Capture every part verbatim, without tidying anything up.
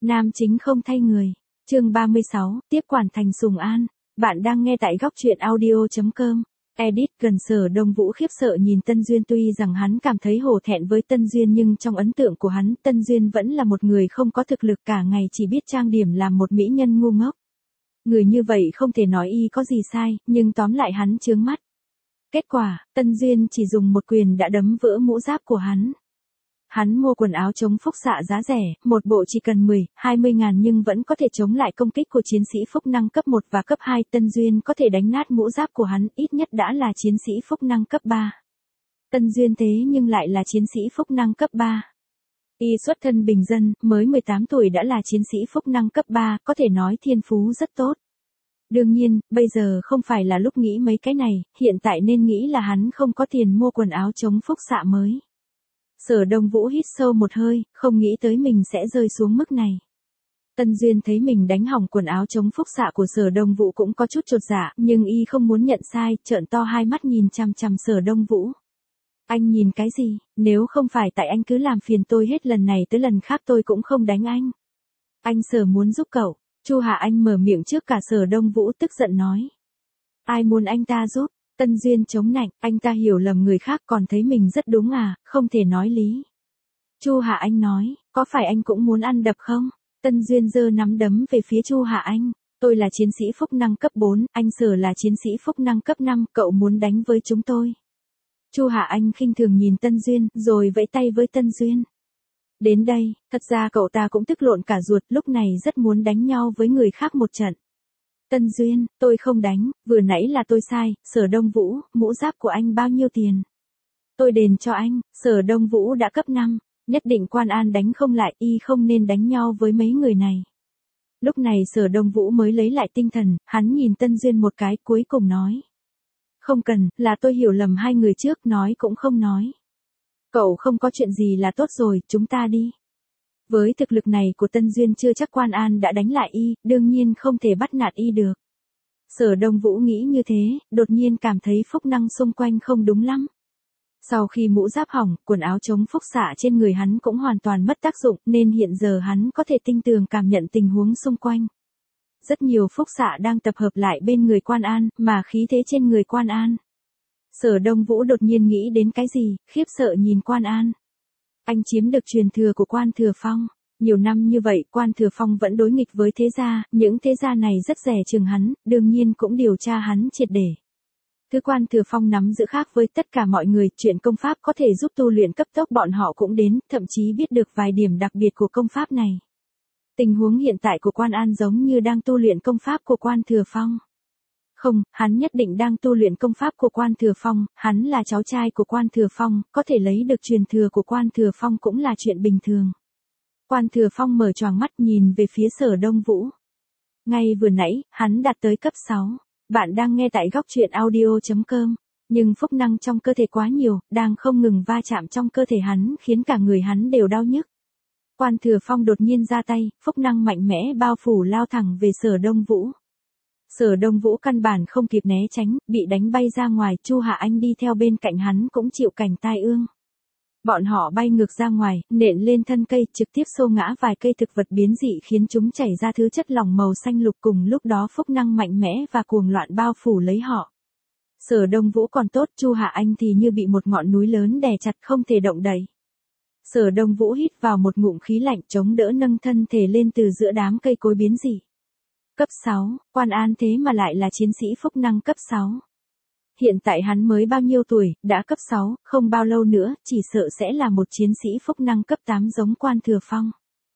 Nam chính không thay người. Chương ba mươi sáu, tiếp quản thành Sùng An. Bạn đang nghe tại góc truyện audio chấm com. Edit gần Sở Đông Vũ khiếp sợ nhìn Tân Duyên, tuy rằng hắn cảm thấy hổ thẹn với Tân Duyên nhưng trong ấn tượng của hắn, Tân Duyên vẫn là một người không có thực lực, cả ngày chỉ biết trang điểm làm một mỹ nhân ngu ngốc. Người như vậy không thể nói y có gì sai, nhưng tóm lại hắn chướng mắt. Kết quả, Tân Duyên chỉ dùng một quyền đã đấm vỡ mũ giáp của hắn. Hắn mua quần áo chống phúc xạ giá rẻ, một bộ chỉ cần mười, hai mươi ngàn nhưng vẫn có thể chống lại công kích của chiến sĩ phúc năng cấp một và cấp hai. Tân Duyên có thể đánh nát mũ giáp của hắn, ít nhất đã là chiến sĩ phúc năng cấp ba. Tân Duyên thế nhưng lại là chiến sĩ phúc năng cấp ba. Y xuất thân bình dân, mới mười tám tuổi đã là chiến sĩ phúc năng cấp ba, có thể nói thiên phú rất tốt. Đương nhiên, bây giờ không phải là lúc nghĩ mấy cái này, hiện tại nên nghĩ là hắn không có tiền mua quần áo chống phúc xạ mới. Sở Đông Vũ hít sâu một hơi, không nghĩ tới mình sẽ rơi xuống mức này. Tân Duyên thấy mình đánh hỏng quần áo chống phúc xạ của Sở Đông Vũ cũng có chút chột dạ, nhưng y không muốn nhận sai, trợn to hai mắt nhìn chằm chằm Sở Đông Vũ. Anh nhìn cái gì, nếu không phải tại anh cứ làm phiền tôi hết lần này tới lần khác tôi cũng không đánh anh. Anh Sở muốn giúp cậu. Chu Hạ Anh mở miệng trước cả Sở Đông Vũ, tức giận nói. Ai muốn anh ta giúp? Tân Duyên chống nạnh, anh ta hiểu lầm người khác còn thấy mình rất đúng à, không thể nói lý. Chu Hạ Anh nói, có phải anh cũng muốn ăn đập không? Tân Duyên giơ nắm đấm về phía Chu Hạ Anh, tôi là chiến sĩ phúc năng cấp bốn, anh Sở là chiến sĩ phúc năng cấp năm, cậu muốn đánh với chúng tôi. Chu Hạ Anh khinh thường nhìn Tân Duyên, rồi vẫy tay với Tân Duyên. Đến đây, thật ra cậu ta cũng tức lộn cả ruột, lúc này rất muốn đánh nhau với người khác một trận. Tân Duyên, tôi không đánh, vừa nãy là tôi sai. Sở Đông Vũ, mũ giáp của anh bao nhiêu tiền? Tôi đền cho anh. Sở Đông Vũ đã cấp năm, nhất định Quan An đánh không lại, y không nên đánh nhau với mấy người này. Lúc này Sở Đông Vũ mới lấy lại tinh thần, hắn nhìn Tân Duyên một cái, cuối cùng nói. Không cần, là tôi hiểu lầm hai người trước, nói cũng không nói. Cậu không có chuyện gì là tốt rồi, chúng ta đi. Với thực lực này của Tân Duyên chưa chắc Quan An đã đánh lại y, đương nhiên không thể bắt nạt y được. Sở Đông Vũ nghĩ như thế, đột nhiên cảm thấy phúc năng xung quanh không đúng lắm. Sau khi mũ giáp hỏng, quần áo chống phúc xạ trên người hắn cũng hoàn toàn mất tác dụng, nên hiện giờ hắn có thể tinh tường cảm nhận tình huống xung quanh. Rất nhiều phúc xạ đang tập hợp lại bên người Quan An, mà khí thế trên người Quan An. Sở Đông Vũ đột nhiên nghĩ đến cái gì, khiếp sợ nhìn Quan An. Anh chiếm được truyền thừa của Quan Thừa Phong. Nhiều năm như vậy, Quan Thừa Phong vẫn đối nghịch với thế gia, những thế gia này rất dè chừng hắn, đương nhiên cũng điều tra hắn triệt để. Thứ Quan Thừa Phong nắm giữ khác với tất cả mọi người, chuyện công pháp có thể giúp tu luyện cấp tốc bọn họ cũng đến, thậm chí biết được vài điểm đặc biệt của công pháp này. Tình huống hiện tại của Quan An giống như đang tu luyện công pháp của Quan Thừa Phong. Không, hắn nhất định đang tu luyện công pháp của Quan Thừa Phong, hắn là cháu trai của Quan Thừa Phong, có thể lấy được truyền thừa của Quan Thừa Phong cũng là chuyện bình thường. Quan Thừa Phong mở choàng mắt nhìn về phía Sở Đông Vũ. Ngay vừa nãy, hắn đạt tới cấp sáu. Bạn đang nghe tại góc truyện audio chấm com. Nhưng phúc năng trong cơ thể quá nhiều, đang không ngừng va chạm trong cơ thể hắn khiến cả người hắn đều đau nhức. Quan Thừa Phong đột nhiên ra tay, phúc năng mạnh mẽ bao phủ lao thẳng về Sở Đông Vũ. Sở Đông Vũ căn bản không kịp né tránh, bị đánh bay ra ngoài, Chu Hạ Anh đi theo bên cạnh hắn cũng chịu cảnh tai ương. Bọn họ bay ngược ra ngoài, nện lên thân cây, trực tiếp xô ngã vài cây thực vật biến dị khiến chúng chảy ra thứ chất lỏng màu xanh lục, cùng lúc đó phúc năng mạnh mẽ và cuồng loạn bao phủ lấy họ. Sở Đông Vũ còn tốt, Chu Hạ Anh thì như bị một ngọn núi lớn đè chặt không thể động đậy. Sở Đông Vũ hít vào một ngụm khí lạnh chống đỡ nâng thân thể lên từ giữa đám cây cối biến dị. Cấp sáu, Quan An thế mà lại là chiến sĩ phúc năng cấp sáu. Hiện tại hắn mới bao nhiêu tuổi, đã cấp sáu, không bao lâu nữa, chỉ sợ sẽ là một chiến sĩ phúc năng cấp tám giống Quan Thừa Phong.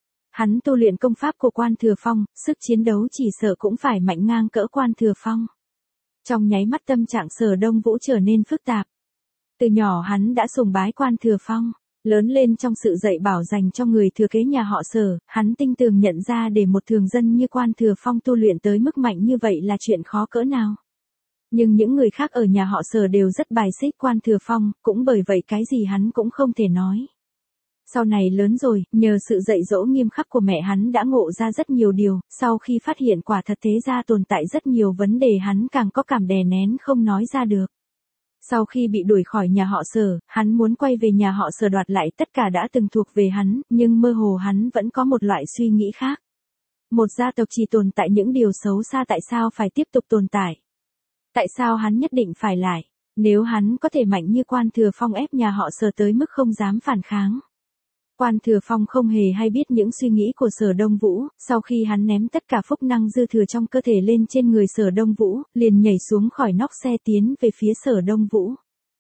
Hắn tu luyện công pháp của Quan Thừa Phong, sức chiến đấu chỉ sợ cũng phải mạnh ngang cỡ Quan Thừa Phong. Trong nháy mắt tâm trạng Sở Đông Vũ trở nên phức tạp. Từ nhỏ hắn đã sùng bái Quan Thừa Phong. Lớn lên trong sự dạy bảo dành cho người thừa kế nhà họ Sở, hắn tinh tường nhận ra để một thường dân như Quan Thừa Phong tu luyện tới mức mạnh như vậy là chuyện khó cỡ nào. Nhưng những người khác ở nhà họ Sở đều rất bài xích Quan Thừa Phong, cũng bởi vậy cái gì hắn cũng không thể nói. Sau này lớn rồi, nhờ sự dạy dỗ nghiêm khắc của mẹ hắn đã ngộ ra rất nhiều điều, sau khi phát hiện quả thật thế ra tồn tại rất nhiều vấn đề hắn càng có cảm đè nén không nói ra được. Sau khi bị đuổi khỏi nhà họ Sở, hắn muốn quay về nhà họ Sở đoạt lại tất cả đã từng thuộc về hắn, nhưng mơ hồ hắn vẫn có một loại suy nghĩ khác. Một gia tộc chỉ tồn tại những điều xấu xa tại sao phải tiếp tục tồn tại? Tại sao hắn nhất định phải lại? Nếu hắn có thể mạnh như Quan Thừa Phong ép nhà họ Sở tới mức không dám phản kháng. Quan Thừa Phong không hề hay biết những suy nghĩ của Sở Đông Vũ, sau khi hắn ném tất cả phúc năng dư thừa trong cơ thể lên trên người Sở Đông Vũ, liền nhảy xuống khỏi nóc xe tiến về phía Sở Đông Vũ.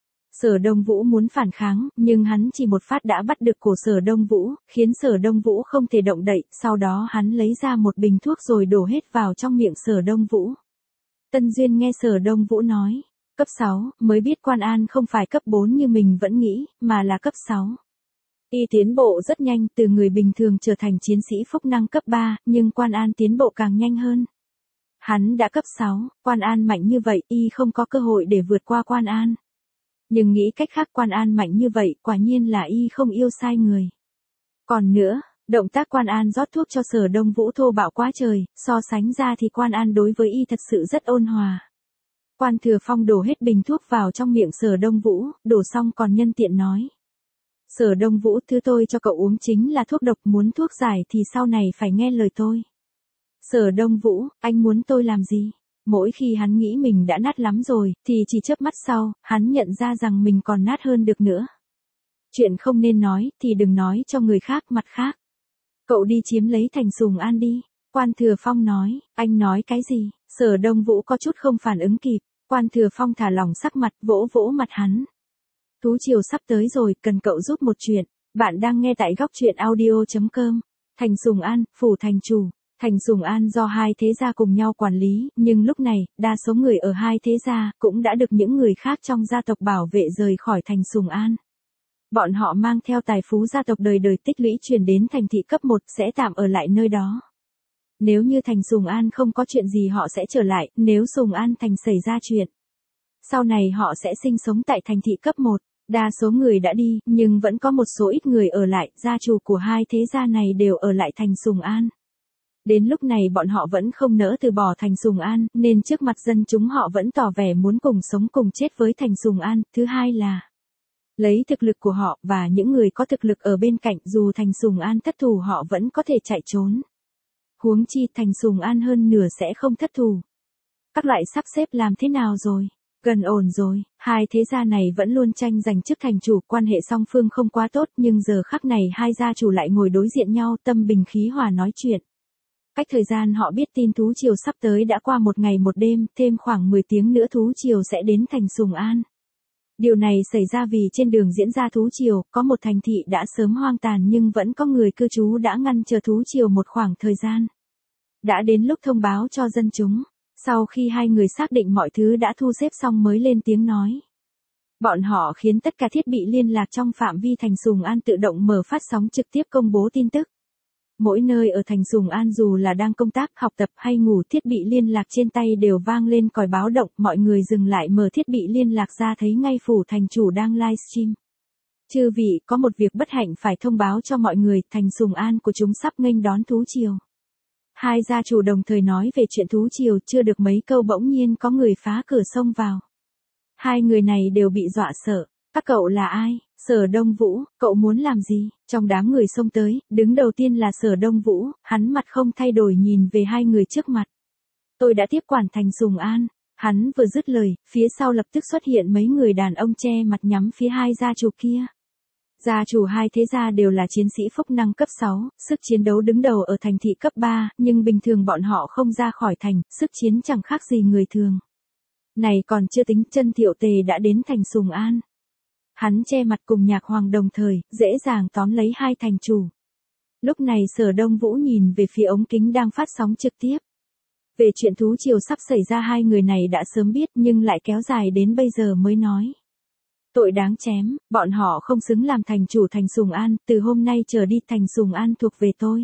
Sở Đông Vũ muốn phản kháng, nhưng hắn chỉ một phát đã bắt được cổ Sở Đông Vũ, khiến Sở Đông Vũ không thể động đậy, sau đó hắn lấy ra một bình thuốc rồi đổ hết vào trong miệng Sở Đông Vũ. Tân Duyên nghe Sở Đông Vũ nói, cấp sáu, mới biết Quan An không phải cấp bốn như mình vẫn nghĩ, mà là cấp sáu. Y tiến bộ rất nhanh, từ người bình thường trở thành chiến sĩ phúc năng cấp ba, nhưng Quan An tiến bộ càng nhanh hơn. Hắn đã cấp sáu, Quan An mạnh như vậy, Y không có cơ hội để vượt qua Quan An. Nhưng nghĩ cách khác, Quan An mạnh như vậy, quả nhiên là Y không yêu sai người. Còn nữa, động tác Quan An rót thuốc cho Sở Đông Vũ thô bạo quá trời, so sánh ra thì Quan An đối với Y thật sự rất ôn hòa. Quan Thừa Phong đổ hết bình thuốc vào trong miệng Sở Đông Vũ, đổ xong còn nhân tiện nói. Sở Đông Vũ, thứ tôi cho cậu uống chính là thuốc độc, muốn thuốc giải thì sau này phải nghe lời tôi. Sở Đông Vũ, anh muốn tôi làm gì? Mỗi khi hắn nghĩ mình đã nát lắm rồi, thì chỉ chớp mắt sau, hắn nhận ra rằng mình còn nát hơn được nữa. Chuyện không nên nói, thì đừng nói cho người khác. Mặt khác, cậu đi chiếm lấy thành Sùng An đi. Quan Thừa Phong nói, anh nói cái gì? Sở Đông Vũ có chút không phản ứng kịp. Quan Thừa Phong thả lỏng sắc mặt, vỗ vỗ mặt hắn. Thú triều sắp tới rồi, cần cậu giúp một chuyện. Bạn đang nghe tại góc truyện audio chấm com. Thành Sùng An, phủ thành chủ. Thành Sùng An do hai thế gia cùng nhau quản lý, nhưng lúc này, đa số người ở hai thế gia cũng đã được những người khác trong gia tộc bảo vệ rời khỏi thành Sùng An. Bọn họ mang theo tài phú gia tộc đời đời tích lũy chuyển đến thành thị cấp một, sẽ tạm ở lại nơi đó. Nếu như thành Sùng An không có chuyện gì họ sẽ trở lại, nếu Sùng An thành xảy ra chuyện, sau này họ sẽ sinh sống tại thành thị cấp một. Đa số người đã đi, nhưng vẫn có một số ít người ở lại, gia chủ của hai thế gia này đều ở lại thành Sùng An. Đến lúc này bọn họ vẫn không nỡ từ bỏ thành Sùng An, nên trước mặt dân chúng họ vẫn tỏ vẻ muốn cùng sống cùng chết với thành Sùng An. Thứ hai là, lấy thực lực của họ và những người có thực lực ở bên cạnh, dù thành Sùng An thất thủ họ vẫn có thể chạy trốn. Huống chi thành Sùng An hơn nửa sẽ không thất thủ. Các loại sắp xếp làm thế nào rồi? Gần ổn rồi, hai thế gia này vẫn luôn tranh giành chức thành chủ, quan hệ song phương không quá tốt, nhưng giờ khắc này hai gia chủ lại ngồi đối diện nhau, tâm bình khí hòa nói chuyện. Cách thời gian họ biết tin thú triều sắp tới đã qua một ngày một đêm, thêm khoảng mười tiếng nữa thú triều sẽ đến thành Sùng An. Điều này xảy ra vì trên đường diễn ra thú triều, có một thành thị đã sớm hoang tàn nhưng vẫn có người cư trú đã ngăn chờ thú triều một khoảng thời gian. Đã đến lúc thông báo cho dân chúng. Sau khi hai người xác định mọi thứ đã thu xếp xong mới lên tiếng nói. Bọn họ khiến tất cả thiết bị liên lạc trong phạm vi thành Sùng An tự động mở phát sóng trực tiếp công bố tin tức. Mỗi nơi ở thành Sùng An dù là đang công tác, học tập hay ngủ, thiết bị liên lạc trên tay đều vang lên còi báo động, mọi người dừng lại mở thiết bị liên lạc ra thấy ngay phủ thành chủ đang livestream. Chư vị, có một việc bất hạnh phải thông báo cho mọi người, thành Sùng An của chúng sắp nghênh đón thú triều. Hai gia chủ đồng thời nói về chuyện thú triều, chưa được mấy câu bỗng nhiên có người phá cửa xông vào. Hai người này đều bị dọa sợ. Các cậu là ai? Sở Đông Vũ, cậu muốn làm gì? Trong đám người xông tới, đứng đầu tiên là Sở Đông Vũ, hắn mặt không thay đổi nhìn về hai người trước mặt. Tôi đã tiếp quản thành Sùng An. Hắn vừa dứt lời, phía sau lập tức xuất hiện mấy người đàn ông che mặt nhắm phía hai gia chủ kia. Gia chủ hai thế gia đều là chiến sĩ phúc năng cấp sáu, sức chiến đấu đứng đầu ở thành thị cấp ba, nhưng bình thường bọn họ không ra khỏi thành, sức chiến chẳng khác gì người thường. Này còn chưa tính, Chân Thiệu Tề đã đến thành Sùng An. Hắn che mặt cùng Nhạc Hoàng đồng thời, dễ dàng tóm lấy hai thành chủ. Lúc này Sở Đông Vũ nhìn về phía ống kính đang phát sóng trực tiếp. Về chuyện thú triều sắp xảy ra hai người này đã sớm biết nhưng lại kéo dài đến bây giờ mới nói. Tội đáng chém, bọn họ không xứng làm thành chủ thành Sùng An, từ hôm nay trở đi thành Sùng An thuộc về tôi.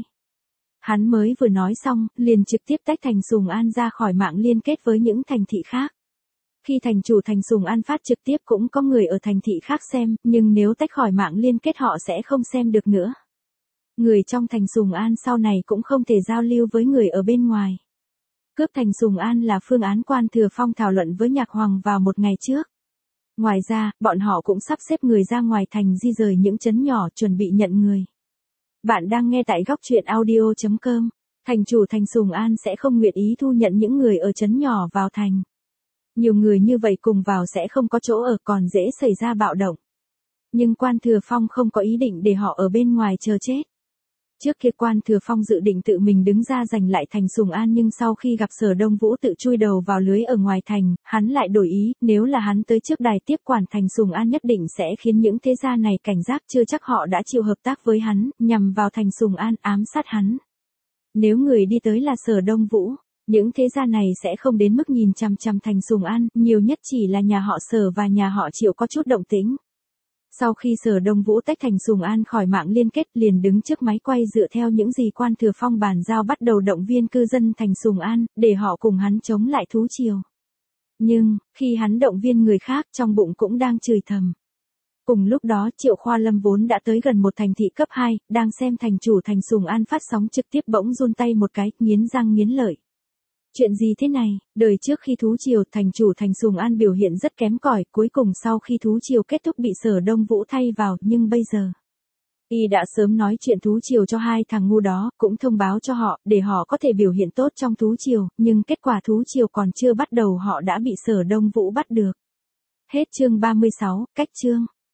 Hắn mới vừa nói xong, liền trực tiếp tách thành Sùng An ra khỏi mạng liên kết với những thành thị khác. Khi thành chủ thành Sùng An phát trực tiếp cũng có người ở thành thị khác xem, nhưng nếu tách khỏi mạng liên kết họ sẽ không xem được nữa. Người trong thành Sùng An sau này cũng không thể giao lưu với người ở bên ngoài. Cướp thành Sùng An là phương án Quan Thừa Phong thảo luận với Nhạc Hoàng vào một ngày trước. Ngoài ra, bọn họ cũng sắp xếp người ra ngoài thành di rời những trấn nhỏ chuẩn bị nhận người. Bạn đang nghe tại góc truyện audio chấm com. Thành chủ thành Sùng An sẽ không nguyện ý thu nhận những người ở trấn nhỏ vào thành. Nhiều người như vậy cùng vào sẽ không có chỗ ở, còn dễ xảy ra bạo động. Nhưng Quan Thừa Phong không có ý định để họ ở bên ngoài chờ chết. Trước kia Quan Thừa Phong dự định tự mình đứng ra giành lại thành Sùng An, nhưng sau khi gặp Sở Đông Vũ tự chui đầu vào lưới ở ngoài thành, hắn lại đổi ý, nếu là hắn tới trước đài tiếp quản thành Sùng An nhất định sẽ khiến những thế gia này cảnh giác, chưa chắc họ đã chịu hợp tác với hắn, nhằm vào thành Sùng An ám sát hắn. Nếu người đi tới là Sở Đông Vũ, những thế gia này sẽ không đến mức nhìn chằm chằm thành Sùng An, nhiều nhất chỉ là nhà họ Sở và nhà họ Triệu có chút động tĩnh. Sau khi Sở Đông Vũ tách thành Sùng An khỏi mạng liên kết, liền đứng trước máy quay dựa theo những gì Quan Thừa Phong bàn giao, bắt đầu động viên cư dân thành Sùng An, để họ cùng hắn chống lại thú triều. Nhưng, khi hắn động viên người khác, trong bụng cũng đang chửi thầm. Cùng lúc đó Triệu Khoa Lâm vốn đã tới gần một thành thị cấp hai, đang xem thành chủ thành Sùng An phát sóng trực tiếp bỗng run tay một cái, nghiến răng nghiến lợi. Chuyện gì thế này, đời trước khi thú triều thành chủ thành Sùng An biểu hiện rất kém cỏi, cuối cùng sau khi thú triều kết thúc bị Sở Đông Vũ thay vào, nhưng bây giờ. Y đã sớm nói chuyện thú triều cho hai thằng ngu đó, cũng thông báo cho họ, để họ có thể biểu hiện tốt trong thú triều, nhưng kết quả thú triều còn chưa bắt đầu họ đã bị Sở Đông Vũ bắt được. Hết chương ba mươi sáu, cách chương.